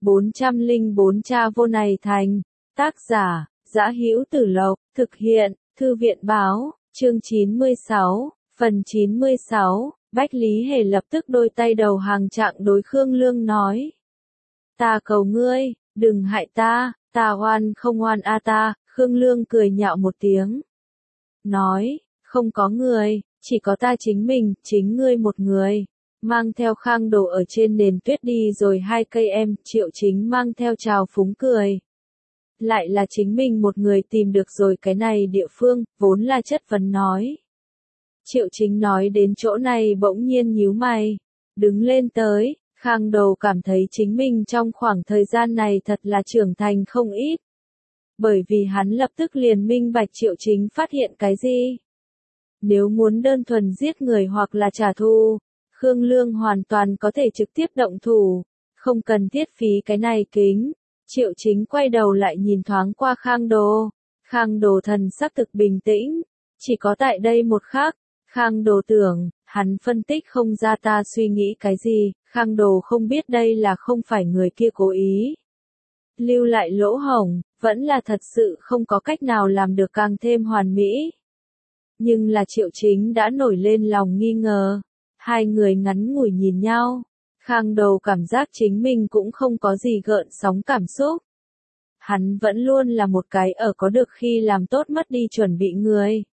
404 Cha vô này thành. Tác giả, Dã Hữu Tử Lộc, thực hiện, Thư viện báo, chương 96, phần 96, Bách Lý Hề lập tức đôi tay đầu hàng trạng đối Khương Lương nói. Ta cầu ngươi, đừng hại ta, ta oan không oan a ta, Khương Lương cười nhạo một tiếng. Nói, không có người, chỉ có ta chính mình, chính ngươi một người. Mang theo Khang Đồ ở trên nền tuyết đi rồi 2 cây em, Triệu Chính mang theo trào phúng cười. Lại là chính mình một người tìm được rồi cái này địa phương, vốn là chất vấn nói. Triệu Chính nói đến chỗ này bỗng nhiên nhíu mày, đứng lên tới, Khang Đồ cảm thấy chính mình trong khoảng thời gian này thật là trưởng thành không ít. Bởi vì hắn lập tức liền minh bạch Triệu Chính phát hiện cái gì. Nếu muốn đơn thuần giết người hoặc là trả thù, Khương Lương hoàn toàn có thể trực tiếp động thủ, không cần thiết phí cái này kính. Triệu Chính quay đầu lại nhìn thoáng qua Khang Đồ. Khang Đồ thần sắc thực bình tĩnh, chỉ có tại đây một khắc, Khang Đồ tưởng, hắn phân tích không ra ta suy nghĩ cái gì, Khang Đồ không biết đây là không phải người kia cố ý. Lưu lại lỗ hổng, vẫn là thật sự không có cách nào làm được càng thêm hoàn mỹ. Nhưng là Triệu Chính đã nổi lên lòng nghi ngờ. Hai người ngắn ngủi nhìn nhau. Khang Đồ cảm giác chính mình cũng không có gì gợn sóng cảm xúc. Hắn vẫn luôn là một cái ở có được khi làm tốt mất đi chuẩn bị người.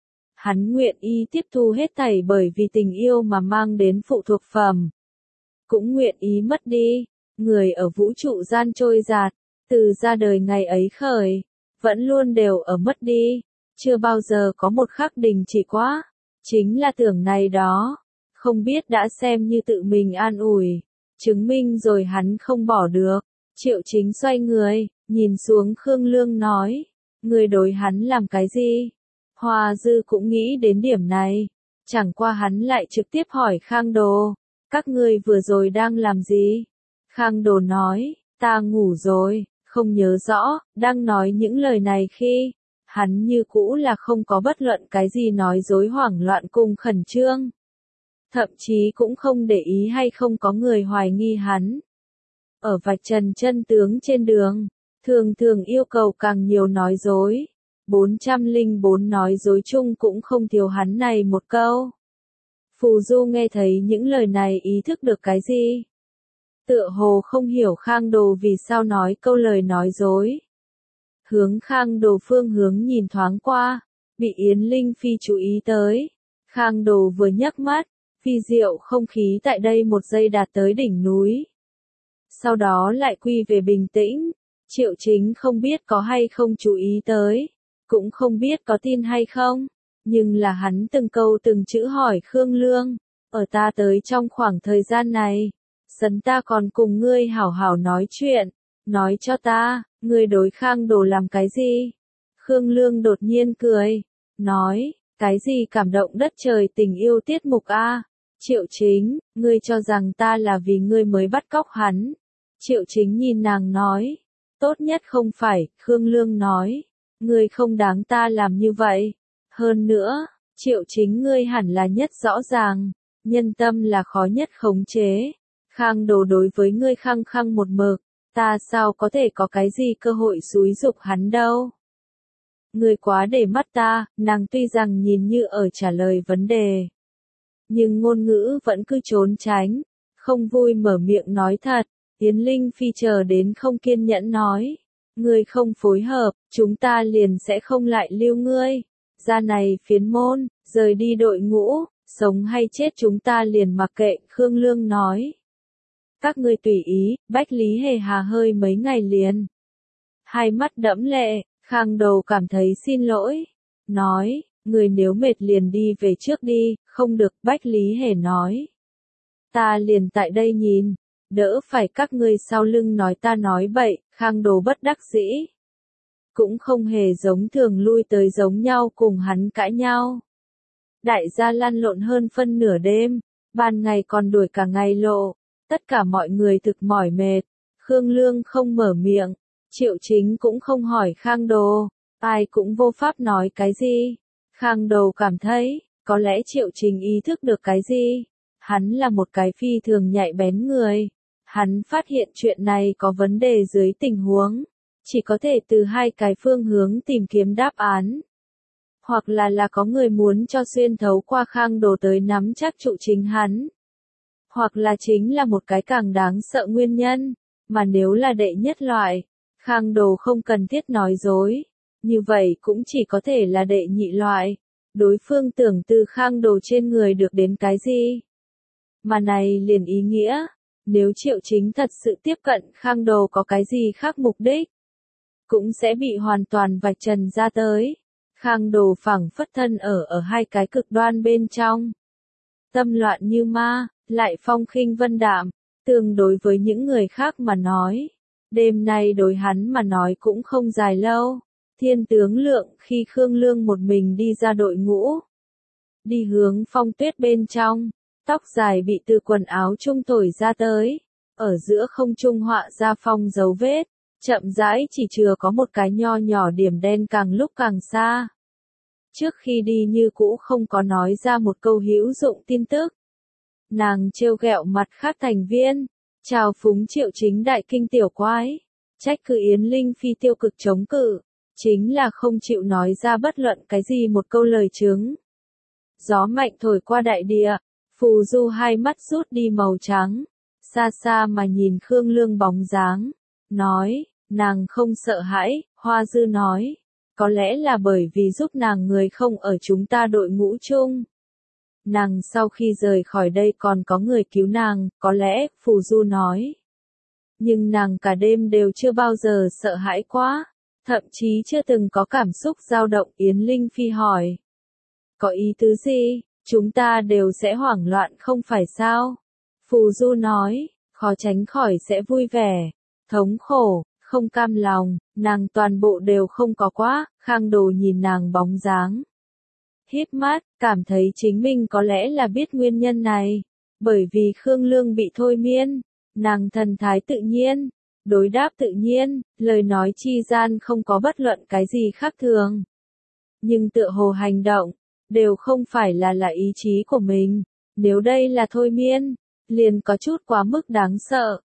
Hắn nguyện ý tiếp thu hết thảy bởi vì tình yêu mà mang đến phụ thuộc phẩm. Cũng nguyện ý mất đi. Người ở vũ trụ gian trôi dạt, từ ra đời ngày ấy khởi, vẫn luôn đều ở mất đi. Chưa bao giờ có một khắc đình chỉ quá. Chính là tưởng này đó. Không biết đã xem như tự mình an ủi, chứng minh rồi hắn không bỏ được. Triệu Chính xoay người, nhìn xuống Khương Lương nói, người đối hắn làm cái gì? Hoa Dư cũng nghĩ đến điểm này, chẳng qua hắn lại trực tiếp hỏi Khang Đồ, các ngươi vừa rồi đang làm gì? Khang Đồ nói, ta ngủ rồi, không nhớ rõ, đang nói những lời này khi, hắn như cũ là không có bất luận cái gì nói dối hoảng loạn cùng khẩn trương. Thậm chí cũng không để ý hay không có người hoài nghi hắn. Ở vạch trần chân tướng trên đường, thường thường yêu cầu càng nhiều nói dối. 404 nói dối chung cũng không thiếu hắn này một câu. Phù Du nghe thấy những lời này ý thức được cái gì? Tựa hồ không hiểu Khang Đồ vì sao nói câu lời nói dối. Hướng Khang Đồ phương hướng nhìn thoáng qua, bị Yến Linh Phi chú ý tới. Khang Đồ vừa nhấc mắt, phi diệu không khí tại đây một giây đạt tới đỉnh núi. Sau đó lại quy về bình tĩnh, Triệu Chính không biết có hay không chú ý tới, cũng không biết có tin hay không, nhưng là hắn từng câu từng chữ hỏi Khương Lương, ở ta tới trong khoảng thời gian này, sấn ta còn cùng ngươi hảo hảo nói chuyện, nói cho ta, ngươi đối Khang Đồ làm cái gì? Khương Lương đột nhiên cười, nói, cái gì cảm động đất trời tình yêu tiết mục a? Triệu Chính, ngươi cho rằng ta là vì ngươi mới bắt cóc hắn. Triệu Chính nhìn nàng nói, tốt nhất không phải, Khương Lương nói, ngươi không đáng ta làm như vậy. Hơn nữa, Triệu Chính ngươi hẳn là nhất rõ ràng, nhân tâm là khó nhất khống chế. Khang Đồ đối với ngươi khăng khăng một mực, ta sao có thể có cái gì cơ hội xúi giục hắn đâu. Ngươi quá để mắt ta, nàng tuy rằng nhìn như ở trả lời vấn đề. Nhưng ngôn ngữ vẫn cứ trốn tránh, không vui mở miệng nói thật. Yến Linh Phi chờ đến không kiên nhẫn nói, ngươi không phối hợp, chúng ta liền sẽ không lại lưu ngươi. Ra này phiến môn, rời đi đội ngũ, sống hay chết chúng ta liền mặc kệ, Khương Lương nói. Các ngươi tùy ý, Bách Lý Hề hà hơi mấy ngày liền. Hai mắt đẫm lệ, Khang Đồ cảm thấy xin lỗi, nói. Người nếu mệt liền đi về trước đi, không được, Bách Lý Hề nói. Ta liền tại đây nhìn, đỡ phải các ngươi sau lưng nói ta nói bậy, Khang Đồ bất đắc dĩ. Cũng không hề giống thường lui tới giống nhau cùng hắn cãi nhau. Đại gia lăn lộn hơn phân nửa đêm, ban ngày còn đuổi cả ngày lộ, tất cả mọi người thực mỏi mệt. Khương Lương không mở miệng, Triệu Chính cũng không hỏi Khang Đồ, ai cũng vô pháp nói cái gì. Khang Đồ cảm thấy, có lẽ Triệu Chính ý thức được cái gì. Hắn là một cái phi thường nhạy bén người. Hắn phát hiện chuyện này có vấn đề dưới tình huống, chỉ có thể từ hai cái phương hướng tìm kiếm đáp án. Hoặc là có người muốn cho xuyên thấu qua Khang Đồ tới nắm chắc trụ chính hắn. Hoặc là chính là một cái càng đáng sợ nguyên nhân, mà nếu là đệ nhất loại, Khang Đồ không cần thiết nói dối, như vậy cũng chỉ có thể là đệ nhị loại. Đối phương tưởng từ Khang Đồ trên người được đến cái gì? Mà này liền ý nghĩa, nếu Triệu Chính thật sự tiếp cận Khang Đồ có cái gì khác mục đích, cũng sẽ bị hoàn toàn vạch trần ra tới. Khang Đồ phảng phất thân ở hai cái cực đoan bên trong. Tâm loạn như ma, lại phong khinh vân đạm, tương đối với những người khác mà nói. Đêm nay đối hắn mà nói cũng không dài lâu. Thiên tướng Lượng khi Khương Lương một mình đi ra đội ngũ. Đi hướng Phong Tuyết bên trong, tóc dài bị từ quần áo trung thổi ra tới. Ở giữa không trung họa ra phong dấu vết, chậm rãi chỉ chừa có một cái nho nhỏ điểm đen càng lúc càng xa. Trước khi đi như cũ không có nói ra một câu hữu dụng tin tức. Nàng trêu ghẹo mặt khác thành viên, chào phúng Triệu Chính đại kinh tiểu quái, trách cứ Yến Linh Phi tiêu cực chống cự, chính là không chịu nói ra bất luận cái gì một câu lời chứng. Gió mạnh thổi qua đại địa, Phù Du hai mắt rút đi màu trắng, xa xa mà nhìn Khương Lương bóng dáng, nói, nàng không sợ hãi. Hoa Dư nói, có lẽ là bởi vì giúp nàng người không ở chúng ta đội ngũ chung. Nàng sau khi rời khỏi đây còn có người cứu nàng, có lẽ, Phù Du nói. Nhưng nàng cả đêm đều chưa bao giờ sợ hãi quá, thậm chí chưa từng có cảm xúc dao động. Yến Linh Phi hỏi, có ý tứ gì, chúng ta đều sẽ hoảng loạn không phải sao? Phù Du nói, khó tránh khỏi sẽ vui vẻ, thống khổ, không cam lòng, nàng toàn bộ đều không có quá. Khang Đồ nhìn nàng bóng dáng, híp mắt, cảm thấy chính mình có lẽ là biết nguyên nhân này. Bởi vì Khương Lương bị thôi miên, nàng thần thái tự nhiên, đối đáp tự nhiên, lời nói chi gian không có bất luận cái gì khác thường. Nhưng tựa hồ hành động, đều không phải là ý chí của mình. Nếu đây là thôi miên, liền có chút quá mức đáng sợ.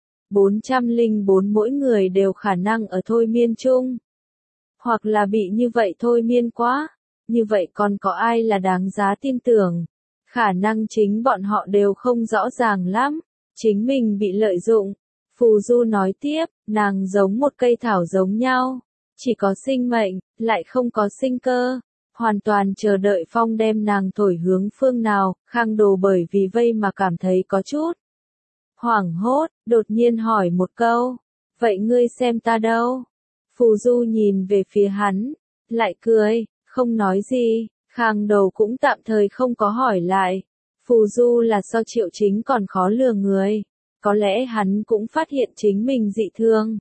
404 mỗi người đều khả năng ở thôi miên chung. Hoặc là bị như vậy thôi miên quá. Như vậy còn có ai là đáng giá tin tưởng? Khả năng chính bọn họ đều không rõ ràng lắm. Chính mình bị lợi dụng. Phù Du nói tiếp, nàng giống một cây thảo giống nhau. Chỉ có sinh mệnh, lại không có sinh cơ. Hoàn toàn chờ đợi phong đem nàng thổi hướng phương nào. Khang Đồ bởi vì vây mà cảm thấy có chút hoảng hốt, đột nhiên hỏi một câu, vậy ngươi xem ta đâu? Phù Du nhìn về phía hắn, lại cười, không nói gì. Khang Đồ cũng tạm thời không có hỏi lại. Phù Du là so Triệu Chính còn khó lừa người. Có lẽ hắn cũng phát hiện chính mình dị thương.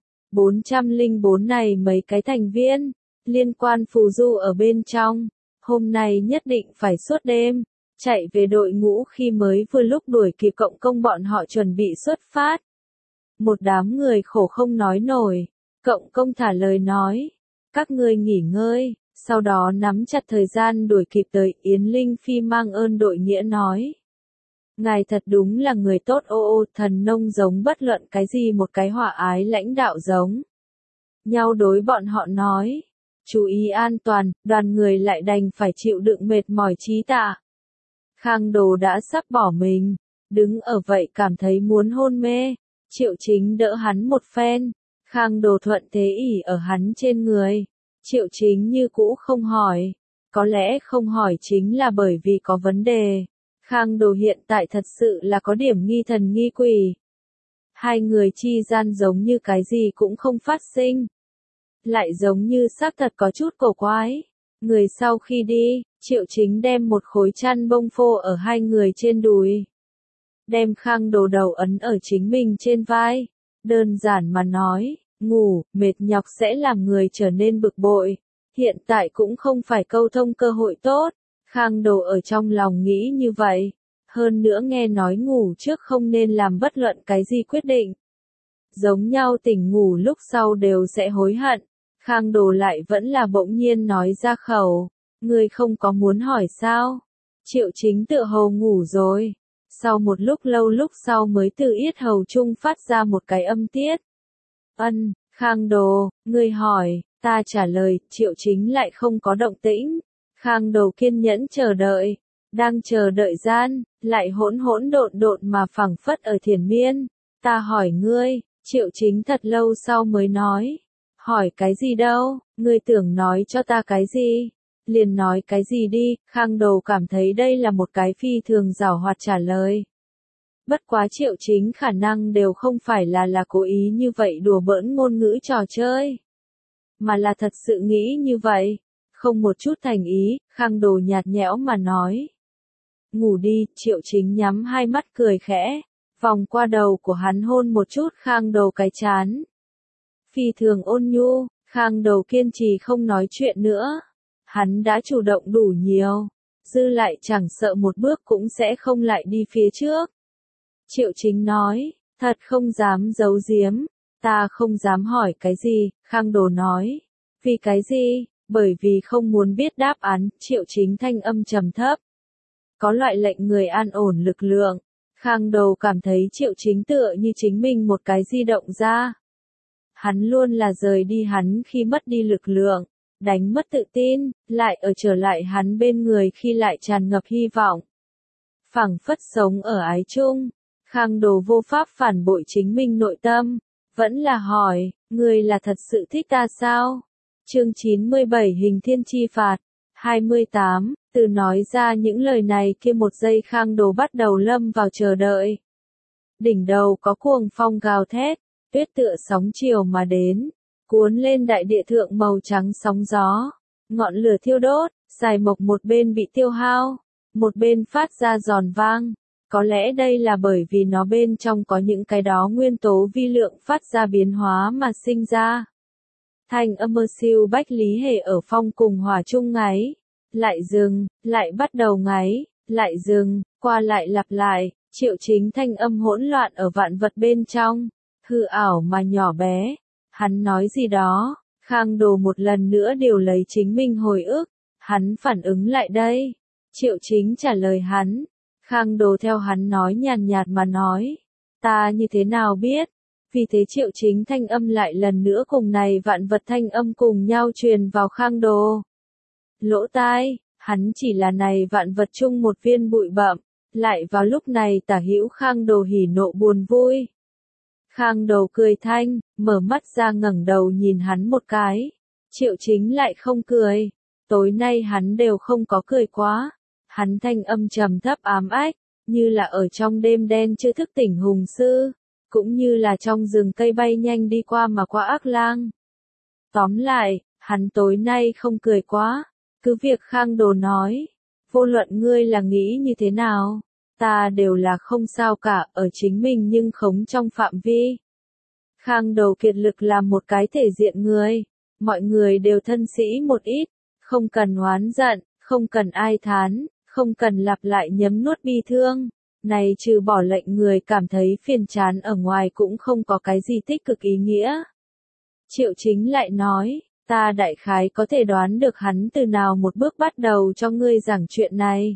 404 này mấy cái thành viên, liên quan Phù Du ở bên trong. Hôm nay nhất định phải suốt đêm, chạy về đội ngũ khi mới vừa lúc đuổi kịp cộng công bọn họ chuẩn bị xuất phát. Một đám người khổ không nói nổi. Cộng công thả lời nói, các ngươi nghỉ ngơi, sau đó nắm chặt thời gian đuổi kịp tới. Yến Linh Phi mang ơn đội nghĩa nói, ngài thật đúng là người tốt. Ô thần nông giống bất luận cái gì một cái hòa ái lãnh đạo giống nhau đối bọn họ nói, chú ý an toàn. Đoàn người lại đành phải chịu đựng mệt mỏi chí tạ. Khang Đồ đã sắp bỏ mình, đứng ở vậy cảm thấy muốn hôn mê. Triệu Chính đỡ hắn một phen, Khang Đồ thuận thế ỉ ở hắn trên người. Triệu Chính như cũ không hỏi, có lẽ không hỏi chính là bởi vì có vấn đề. Khang Đồ hiện tại thật sự là có điểm nghi thần nghi quỷ. Hai người chi gian giống như cái gì cũng không phát sinh, lại giống như xác thật có chút cổ quái. Người sau khi đi, Triệu Chính đem một khối chăn bông phô ở hai người trên đùi. Đem Khang Đồ đầu ấn ở chính mình trên vai. Đơn giản mà nói, ngủ, mệt nhọc sẽ làm người trở nên bực bội. Hiện tại cũng không phải câu thông cơ hội tốt. Khang Đồ ở trong lòng nghĩ như vậy. Hơn nữa nghe nói ngủ trước không nên làm bất luận cái gì quyết định. Giống nhau tỉnh ngủ lúc sau đều sẽ hối hận. Khang Đồ lại vẫn là bỗng nhiên nói ra khẩu. Ngươi không có muốn hỏi sao? Triệu Chính tựa hồ ngủ rồi. Sau một lúc lâu lúc sau mới từ yết hầu trung phát ra một cái âm tiết. Ân, Khang Đồ, ngươi hỏi, ta trả lời, Triệu Chính lại không có động tĩnh. Khang Đồ kiên nhẫn chờ đợi, đang chờ đợi gian, lại hỗn hỗn độn độn mà phảng phất ở thiền miên. Ta hỏi ngươi, Triệu Chính thật lâu sau mới nói. Hỏi cái gì đâu, ngươi tưởng nói cho ta cái gì? Liền nói cái gì đi, Khang Đồ cảm thấy đây là một cái phi thường giảo hoạt trả lời. Bất quá Triệu Chính khả năng đều không phải là cố ý như vậy đùa bỡn ngôn ngữ trò chơi. Mà là thật sự nghĩ như vậy. Không một chút thành ý, Khang Đồ nhạt nhẽo mà nói. Ngủ đi, Triệu Chính nhắm hai mắt cười khẽ. Vòng qua đầu của hắn hôn một chút Khang Đồ cái chán. Phi thường ôn nhu, Khang Đồ kiên trì không nói chuyện nữa. Hắn đã chủ động đủ nhiều. Dư lại chẳng sợ một bước cũng sẽ không lại đi phía trước. Triệu Chính nói, thật không dám giấu giếm. Ta không dám hỏi cái gì, Khang Đồ nói. Vì cái gì? Bởi vì không muốn biết đáp án, Triệu Chính thanh âm trầm thấp. Có loại lệnh người an ổn lực lượng. Khang Đồ cảm thấy Triệu Chính tựa như chính mình một cái di động ra. Hắn luôn là rời đi hắn khi mất đi lực lượng, đánh mất tự tin, lại ở trở lại hắn bên người khi lại tràn ngập hy vọng. Phảng phất sống ở ái chung, Khang Đồ vô pháp phản bội chính mình nội tâm, vẫn là hỏi, người là thật sự thích ta sao? Chương 97 Hình Thiên Chi Phạt 28, từ nói ra những lời này kia một giây Khang Đồ bắt đầu lâm vào chờ đợi. Đỉnh đầu có cuồng phong gào thét, tuyết tựa sóng chiều mà đến, cuốn lên đại địa thượng màu trắng sóng gió, ngọn lửa thiêu đốt, xài mộc một bên bị tiêu hao, một bên phát ra giòn vang. Có lẽ đây là bởi vì nó bên trong có những cái đó nguyên tố vi lượng phát ra biến hóa mà sinh ra. Thanh âm mơ siêu bách lý hề ở phong cùng hỏa chung ngáy, lại dừng, lại bắt đầu ngáy, lại dừng, qua lại lặp lại, Triệu Chính thanh âm hỗn loạn ở vạn vật bên trong, hư ảo mà nhỏ bé. Hắn nói gì đó, Khang Đồ một lần nữa điều lấy chính mình hồi ức, hắn phản ứng lại đây. Triệu Chính trả lời hắn, Khang Đồ theo hắn nói nhàn nhạt mà nói, ta như thế nào biết? Vì thế Triệu Chính thanh âm lại lần nữa cùng này vạn vật thanh âm cùng nhau truyền vào Khang Đồ. Lỗ tai, hắn chỉ là này vạn vật chung một viên bụi bặm, lại vào lúc này tả hữu Khang Đồ hỉ nộ buồn vui. Khang Đồ cười thanh, mở mắt ra ngẩng đầu nhìn hắn một cái. Triệu Chính lại không cười. Tối nay hắn đều không có cười quá. Hắn thanh âm trầm thấp ám ách, như là ở trong đêm đen chưa thức tỉnh hùng sư, cũng như là trong rừng cây bay nhanh đi qua mà qua ác lang. Tóm lại, hắn tối nay không cười quá. Cứ việc Khang Đồ nói, vô luận ngươi là nghĩ như thế nào, ta đều là không sao cả, ở chính mình nhưng khống trong phạm vi. Khang Đồ kiệt lực làm một cái thể diện người, mọi người đều thân sĩ một ít, không cần oán giận, không cần ai thán, không cần lặp lại nhấm nuốt bi thương. Này trừ bỏ lệnh người cảm thấy phiền chán ở ngoài cũng không có cái gì tích cực ý nghĩa. Triệu Chính lại nói, ta đại khái có thể đoán được hắn từ nào một bước bắt đầu cho ngươi giảng chuyện này.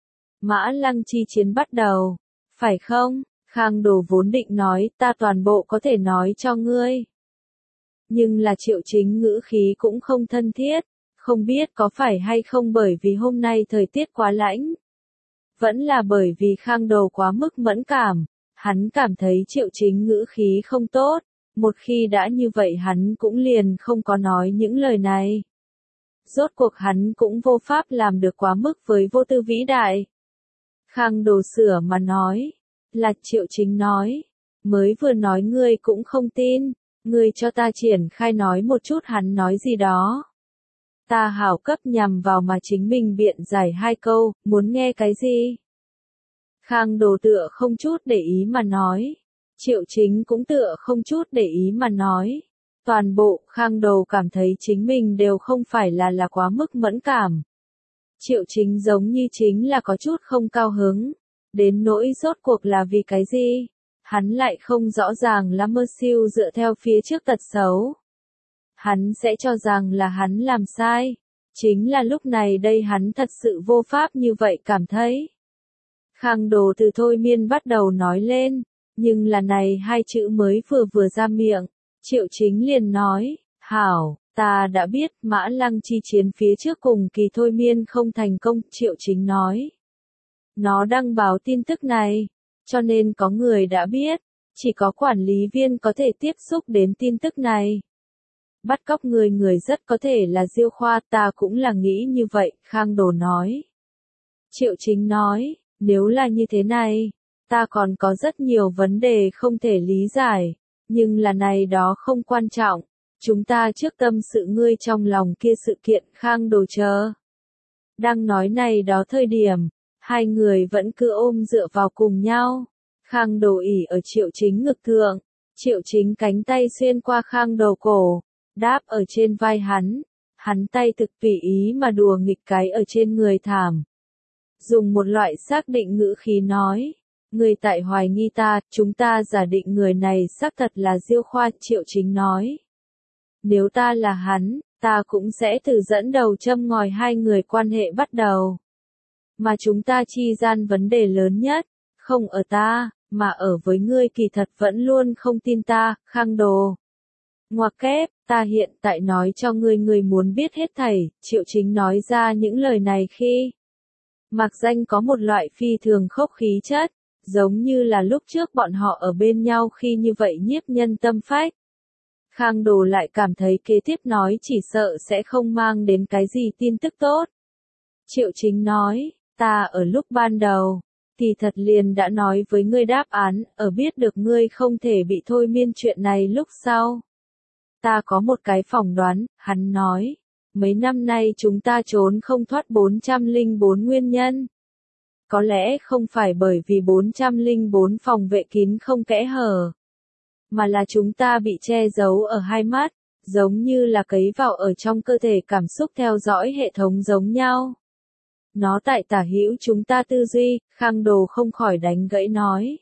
Mã Lăng chi chiến bắt đầu, phải không? Khang Đồ vốn định nói, ta toàn bộ có thể nói cho ngươi. Nhưng là Triệu Chính ngữ khí cũng không thân thiết, không biết có phải hay không bởi vì hôm nay thời tiết quá lạnh. Vẫn là bởi vì Khang Đồ quá mức mẫn cảm, hắn cảm thấy Triệu Chính ngữ khí không tốt, một khi đã như vậy hắn cũng liền không có nói những lời này. Rốt cuộc hắn cũng vô pháp làm được quá mức với vô tư vĩ đại. Khang Đồ sửa mà nói, là Triệu Chính nói, mới vừa nói ngươi cũng không tin, ngươi cho ta triển khai nói một chút hắn nói gì đó. Ta hảo cấp nhằm vào mà chính mình biện giải hai câu, muốn nghe cái gì? Khang Đồ tựa không chút để ý mà nói. Triệu Chính cũng tựa không chút để ý mà nói. Toàn bộ Khang Đồ cảm thấy chính mình đều không phải là quá mức mẫn cảm. Triệu Chính giống như chính là có chút không cao hứng. Đến nỗi rốt cuộc là vì cái gì? Hắn lại không rõ ràng là mơ siêu dựa theo phía trước tật xấu. Hắn sẽ cho rằng là hắn làm sai. Chính là lúc này đây hắn thật sự vô pháp như vậy cảm thấy. Khang Đồ từ thôi miên bắt đầu nói lên, nhưng là này hai chữ mới vừa ra miệng, Triệu Chính liền nói, hảo, ta đã biết Mã Lăng chi chiến phía trước cùng kỳ thôi miên không thành công, Triệu Chính nói. Nó đăng báo tin tức này, cho nên có người đã biết, chỉ có quản lý viên có thể tiếp xúc đến tin tức này. Bắt cóc người rất có thể là Diêu Khoa, ta cũng là nghĩ như vậy, Khang Đồ nói. Triệu Chính nói, nếu là như thế này, ta còn có rất nhiều vấn đề không thể lý giải, nhưng là này đó không quan trọng, chúng ta trước tâm sự ngươi trong lòng kia sự kiện, Khang Đồ chờ. Đang nói này đó thời điểm, hai người vẫn cứ ôm dựa vào cùng nhau. Khang Đồ ỉ ở Triệu Chính ngực thượng, Triệu Chính cánh tay xuyên qua Khang Đồ cổ, đáp ở trên vai hắn tay thực tùy ý mà đùa nghịch cái ở trên người thảm. Dùng một loại xác định ngữ khí nói, người tại hoài nghi ta, chúng ta giả định người này xác thật là Diêu Khoa, Triệu Chính nói. Nếu ta là hắn, ta cũng sẽ từ dẫn đầu châm ngòi hai người quan hệ bắt đầu. Mà chúng ta chi gian vấn đề lớn nhất, không ở ta, mà ở với ngươi kỳ thật vẫn luôn không tin ta, Khang Đồ. Ngoặc kép, ta hiện tại nói cho ngươi muốn biết hết thảy, Triệu Chính nói ra những lời này khi Mạc Danh có một loại phi thường khốc khí chất, giống như là lúc trước bọn họ ở bên nhau khi như vậy nhiếp nhân tâm phách. Khang Đồ lại cảm thấy kế tiếp nói chỉ sợ sẽ không mang đến cái gì tin tức tốt. Triệu Chính nói, ta ở lúc ban đầu, thì thật liền đã nói với ngươi đáp án, ở biết được ngươi không thể bị thôi miên chuyện này lúc sau. Ta có một cái phỏng đoán, hắn nói, mấy năm nay chúng ta trốn không thoát 404 nguyên nhân. Có lẽ không phải bởi vì 404 phòng vệ kín không kẽ hở, mà là chúng ta bị che giấu ở hai mắt, giống như là cấy vào ở trong cơ thể cảm xúc theo dõi hệ thống giống nhau. Nó tại tả hữu chúng ta tư duy, Khang Đồ không khỏi đánh gãy nói.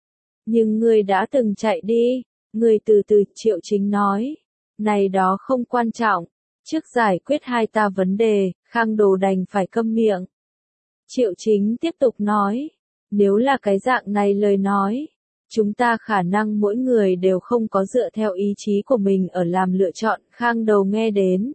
Nhưng ngươi đã từng chạy đi, ngươi từ từ, Triệu Chính nói. Này đó không quan trọng, trước giải quyết hai ta vấn đề, Khang Đồ đành phải câm miệng. Triệu Chính tiếp tục nói, nếu là cái dạng này lời nói, chúng ta khả năng mỗi người đều không có dựa theo ý chí của mình ở làm lựa chọn, Khang Đồ nghe đến.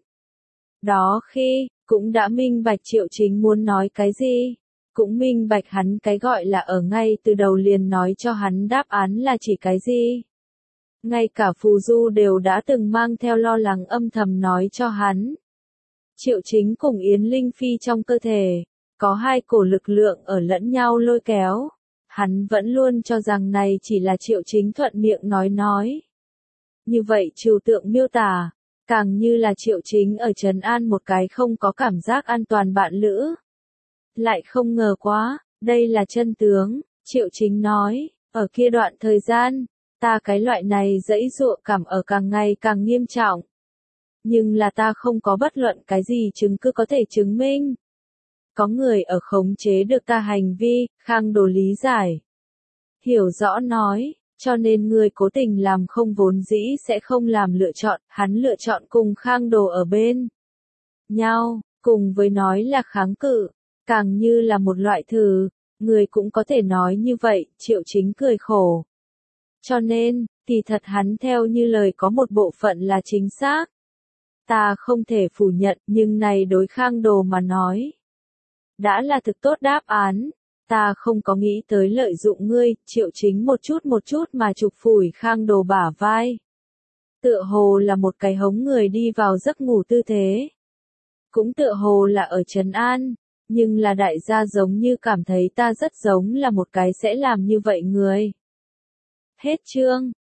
Đó khi, cũng đã minh bạch Triệu Chính muốn nói cái gì, cũng minh bạch hắn cái gọi là ở ngay từ đầu liền nói cho hắn đáp án là chỉ cái gì. Ngay cả Phù Du đều đã từng mang theo lo lắng âm thầm nói cho hắn. Triệu Chính cùng Yến Linh Phi trong cơ thể, có hai cổ lực lượng ở lẫn nhau lôi kéo. Hắn vẫn luôn cho rằng này chỉ là Triệu Chính thuận miệng nói. Như vậy trừu tượng miêu tả, càng như là Triệu Chính ở trấn an một cái không có cảm giác an toàn bạn lữ. Lại không ngờ quá, đây là chân tướng, Triệu Chính nói, ở kia đoạn thời gian, ta cái loại này dẫy dụa cảm ở càng ngày càng nghiêm trọng. Nhưng là ta không có bất luận cái gì chứng cứ có thể chứng minh. Có người ở khống chế được ta hành vi, Khang Đồ lý giải. Hiểu rõ nói, cho nên người cố tình làm không vốn dĩ sẽ không làm lựa chọn, hắn lựa chọn cùng Khang Đồ ở bên nhau, cùng với nói là kháng cự, càng như là một loại thử, người cũng có thể nói như vậy, Triệu Chính cười khổ. Cho nên, thì thật hắn theo như lời có một bộ phận là chính xác. Ta không thể phủ nhận, nhưng này đối Khang Đồ mà nói. Đã là thực tốt đáp án, ta không có nghĩ tới lợi dụng ngươi, Triệu Chính một chút mà chụp phủi Khang Đồ bả vai. Tựa hồ là một cái hống người đi vào giấc ngủ tư thế. Cũng tựa hồ là ở trấn an, nhưng là đại gia giống như cảm thấy ta rất giống là một cái sẽ làm như vậy người. Hết chương.